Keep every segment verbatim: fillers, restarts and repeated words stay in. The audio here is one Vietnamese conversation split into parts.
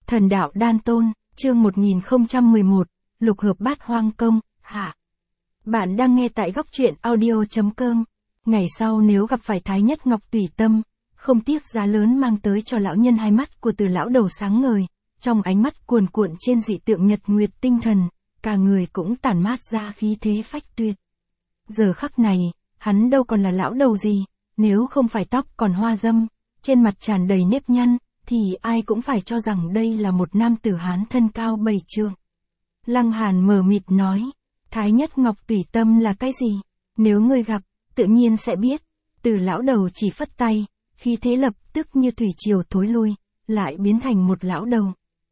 Thần đạo đan tôn, chương một nghìn không trăm mười một, lục hợp bát hoang công, hạ. Bạn đang nghe tại góc truyện audio chấm com. Ngày sau nếu gặp phải Thái Nhất Ngọc Tùy Tâm, không tiếc giá lớn mang tới cho lão nhân hai mắt của Từ lão đầu sáng ngời, trong ánh mắt cuồn cuộn trên dị tượng nhật nguyệt tinh thần, cả người cũng tản mát ra khí thế phách tuyệt. Giờ khắc này, hắn đâu còn là lão đầu gì, nếu không phải tóc còn hoa dâm, trên mặt tràn đầy nếp nhăn, thì ai cũng phải cho rằng đây là một nam tử Hán thân cao bảy trượng. Lăng Hàn mờ mịt nói, Thái Nhất Ngọc Tùy Tâm là cái gì? Nếu ngươi gặp, tự nhiên sẽ biết. Từ lão đầu chỉ phất tay, khi thế lập tức như thủy triều thối lui, lại biến thành một lão đầu.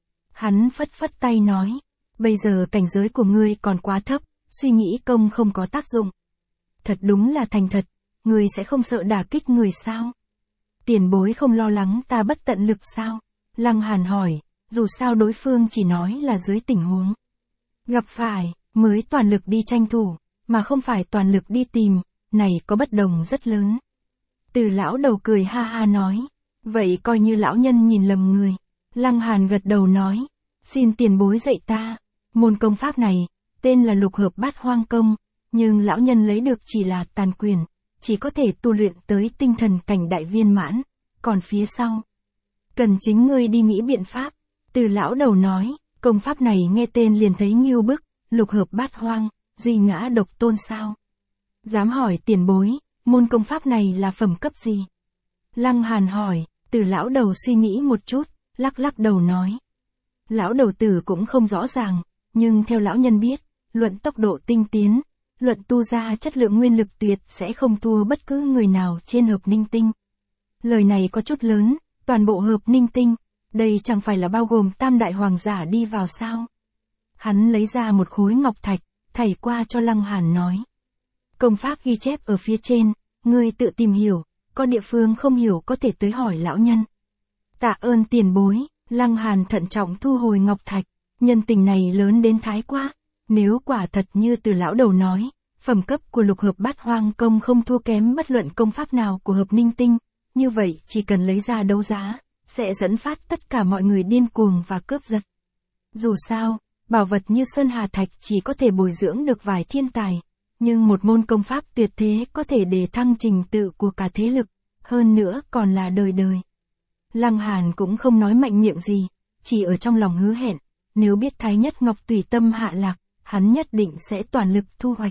Hắn phất phất tay nói, bây giờ cảnh giới của ngươi còn quá thấp, suy nghĩ công không có tác dụng. Thật đúng là thành thật, ngươi sẽ không sợ đả kích người sao? Tiền bối không lo lắng ta bất tận lực sao? Lăng Hàn hỏi, dù sao đối phương chỉ nói là dưới tình huống gặp phải, mới toàn lực đi tranh thủ, mà không phải toàn lực đi tìm, này có bất đồng rất lớn. Từ lão đầu cười ha ha nói, vậy coi như lão nhân nhìn lầm người. Lăng Hàn gật đầu nói, xin tiền bối dạy ta, môn công pháp này, tên là lục hợp bát hoang công, nhưng lão nhân lấy được chỉ là tàn quyền, chỉ có thể tu luyện tới tinh thần cảnh đại viên mãn, còn phía sau, cần chính ngươi đi nghĩ biện pháp. Từ lão đầu nói, công pháp này nghe tên liền thấy ngưu bức, lục hợp bát hoang, duy ngã độc tôn sao? Dám hỏi tiền bối, môn công pháp này là phẩm cấp gì? Lăng Hàn hỏi, từ lão đầu suy nghĩ một chút, lắc lắc đầu nói. Lão đầu tử cũng không rõ ràng, nhưng theo lão nhân biết, luận tốc độ tinh tiến, luận tu ra chất lượng nguyên lực tuyệt sẽ không thua bất cứ người nào trên hợp ninh tinh. Lời này có chút lớn, toàn bộ hợp ninh tinh, đây chẳng phải là bao gồm tam đại hoàng giả đi vào sao? Hắn lấy ra một khối ngọc thạch, thảy qua cho Lăng Hàn nói. Công pháp ghi chép ở phía trên, ngươi tự tìm hiểu, có địa phương không hiểu có thể tới hỏi lão nhân. Tạ ơn tiền bối, Lăng Hàn thận trọng thu hồi ngọc thạch, nhân tình này lớn đến thái quá. Nếu quả thật như từ lão đầu nói, phẩm cấp của lục hợp bát hoang công không thua kém bất luận công pháp nào của hợp ninh tinh, như vậy chỉ cần lấy ra đấu giá, sẽ dẫn phát tất cả mọi người điên cuồng và cướp giật. Dù sao, bảo vật như Sơn Hà Thạch chỉ có thể bồi dưỡng được vài thiên tài, nhưng một môn công pháp tuyệt thế có thể đề thăng trình tự của cả thế lực, hơn nữa còn là đời đời. Lăng Hàn cũng không nói mạnh miệng gì, chỉ ở trong lòng hứa hẹn, nếu biết Thái Nhất Ngọc Tùy Tâm hạ lạc, hắn nhất định sẽ toàn lực thu hoạch.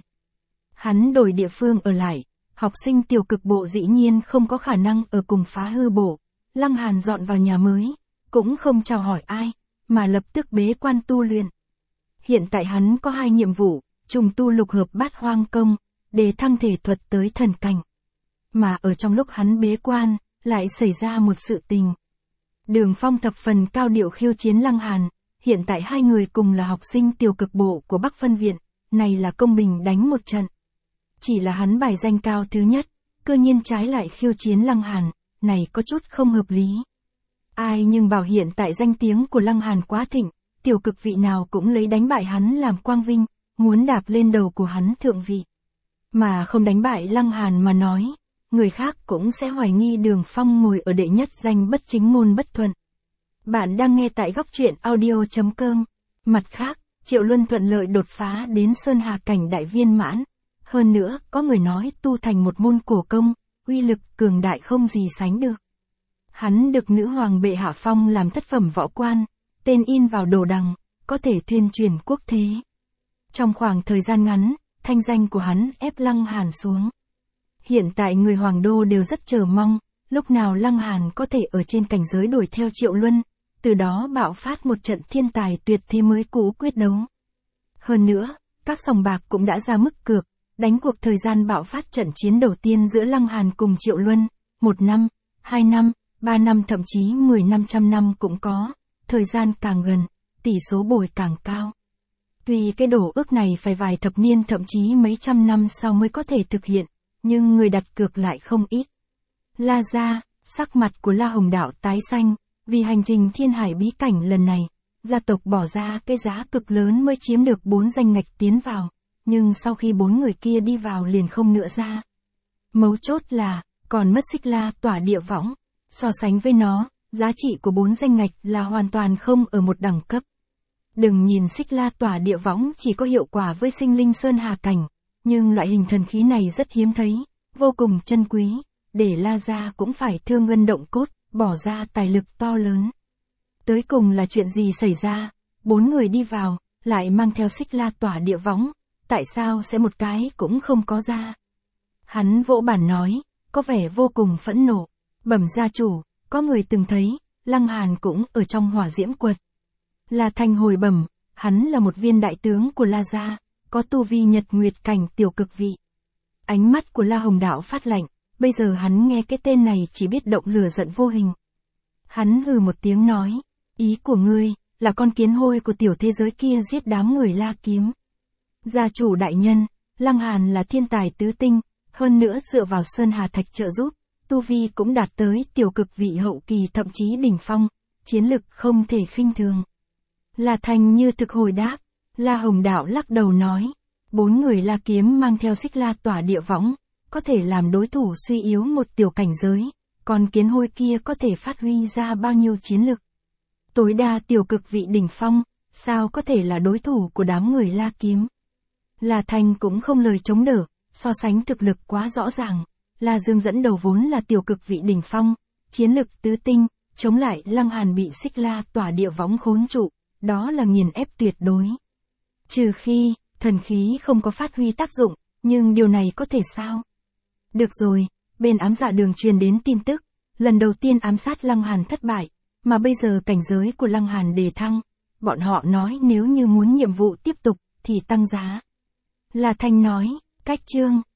Hắn đổi địa phương ở lại, học sinh tiểu cực bộ dĩ nhiên không có khả năng ở cùng Phá Hư bộ. Lăng Hàn dọn vào nhà mới, cũng không chào hỏi ai, mà lập tức bế quan tu luyện. Hiện tại hắn có hai nhiệm vụ, trùng tu lục hợp bát hoang công, để thăng thể thuật tới thần cảnh. Mà ở trong lúc hắn bế quan, lại xảy ra một sự tình. Đường Phong thập phần cao điệu khiêu chiến Lăng Hàn, hiện tại hai người cùng là học sinh tiểu cực bộ của Bắc Phân Viện, này là công bình đánh một trận. Chỉ là hắn bài danh cao thứ nhất, cơ nhiên trái lại khiêu chiến Lăng Hàn, này có chút không hợp lý. Ai nhưng bảo hiện tại danh tiếng của Lăng Hàn quá thịnh, tiểu cực vị nào cũng lấy đánh bại hắn làm quang vinh, muốn đạp lên đầu của hắn thượng vị. Mà không đánh bại Lăng Hàn mà nói, người khác cũng sẽ hoài nghi Đường Phong ngồi ở đệ nhất danh bất chính môn bất thuận. Bạn đang nghe tại góc truyện audio chấm com. Mặt khác, Triệu Luân thuận lợi đột phá đến Sơn Hà cảnh đại viên mãn. Hơn nữa, có người nói tu thành một môn cổ công, uy lực cường đại không gì sánh được. Hắn được nữ hoàng bệ hạ phong làm thất phẩm võ quan, tên in vào đồ đằng, có thể thuyên truyền quốc thế. Trong khoảng thời gian ngắn, thanh danh của hắn ép Lăng Hàn xuống. Hiện tại người hoàng đô đều rất chờ mong, lúc nào Lăng Hàn có thể ở trên cảnh giới đuổi theo Triệu Luân, từ đó bạo phát một trận thiên tài tuyệt thế mới cũ quyết đấu. Hơn nữa, các sòng bạc cũng đã ra mức cược, đánh cuộc thời gian bạo phát trận chiến đầu tiên giữa Lăng Hàn cùng Triệu Luân, một năm, hai năm, ba năm thậm chí mười năm trăm năm cũng có, thời gian càng gần, tỷ số bồi càng cao. Tuy cái đổ ước này phải vài thập niên thậm chí mấy trăm năm sau mới có thể thực hiện, nhưng người đặt cược lại không ít. La gia, sắc mặt của La Hồng Đạo tái xanh, vì hành trình thiên hải bí cảnh lần này, gia tộc bỏ ra cái giá cực lớn mới chiếm được bốn danh ngạch tiến vào, nhưng sau khi bốn người kia đi vào liền không nữa ra. Mấu chốt là, còn mất Xích La tỏa địa võng, so sánh với nó, Giá trị của bốn danh ngạch là hoàn toàn không ở một đẳng cấp. Đừng nhìn xích la tỏa địa võng chỉ có hiệu quả với sinh linh sơn hà cảnh, nhưng loại hình thần khí này rất hiếm thấy, vô cùng chân quý, để La Gia cũng phải thương ngân động cốt, bỏ ra tài lực to lớn. Tới cùng là chuyện gì xảy ra? Bốn người đi vào, lại mang theo xích la tỏa địa võng, tại sao sẽ một cái cũng không có ra? Hắn vỗ bàn nói, có vẻ vô cùng phẫn nộ, bẩm gia chủ, có người từng thấy, Lăng Hàn cũng ở trong hỏa diễm quật. La Thanh hồi bẩm, hắn là một viên đại tướng của La Gia, có tu vi nhật nguyệt cảnh tiểu cực vị. Ánh mắt của La Hồng Đạo phát lạnh, bây giờ hắn nghe cái tên này chỉ biết động lửa giận vô hình. Hắn hừ một tiếng nói, ý của ngươi, là con kiến hôi của tiểu thế giới kia giết đám người La Kiếm. Gia chủ đại nhân, Lăng Hàn là thiên tài tứ tinh, hơn nữa dựa vào Sơn Hà Thạch trợ giúp, tu vi cũng đạt tới tiểu cực vị hậu kỳ thậm chí đỉnh phong, chiến lực không thể khinh thường. La Thanh như thực hồi đáp, La Hồng Đạo lắc đầu nói, bốn người La Kiếm mang theo xích la tỏa địa võng, có thể làm đối thủ suy yếu một tiểu cảnh giới, còn kiến hôi kia có thể phát huy ra bao nhiêu chiến lực. Tối đa tiểu cực vị đỉnh phong, sao có thể là đối thủ của đám người La Kiếm. La Thanh cũng không lời chống đỡ, so sánh thực lực quá rõ ràng, La Dương dẫn đầu vốn là tiểu cực vị đỉnh phong, chiến lực tứ tinh, chống lại Lăng Hàn bị xích la tỏa địa võng khốn trụ, đó là nghiền ép tuyệt đối. Trừ khi, thần khí không có phát huy tác dụng, nhưng điều này có thể sao? Được rồi, bên ám dạ đường truyền đến tin tức, lần đầu tiên ám sát Lăng Hàn thất bại, mà bây giờ cảnh giới của Lăng Hàn đề thăng, bọn họ nói nếu như muốn nhiệm vụ tiếp tục, thì tăng giá. La Thanh nói, cách chương.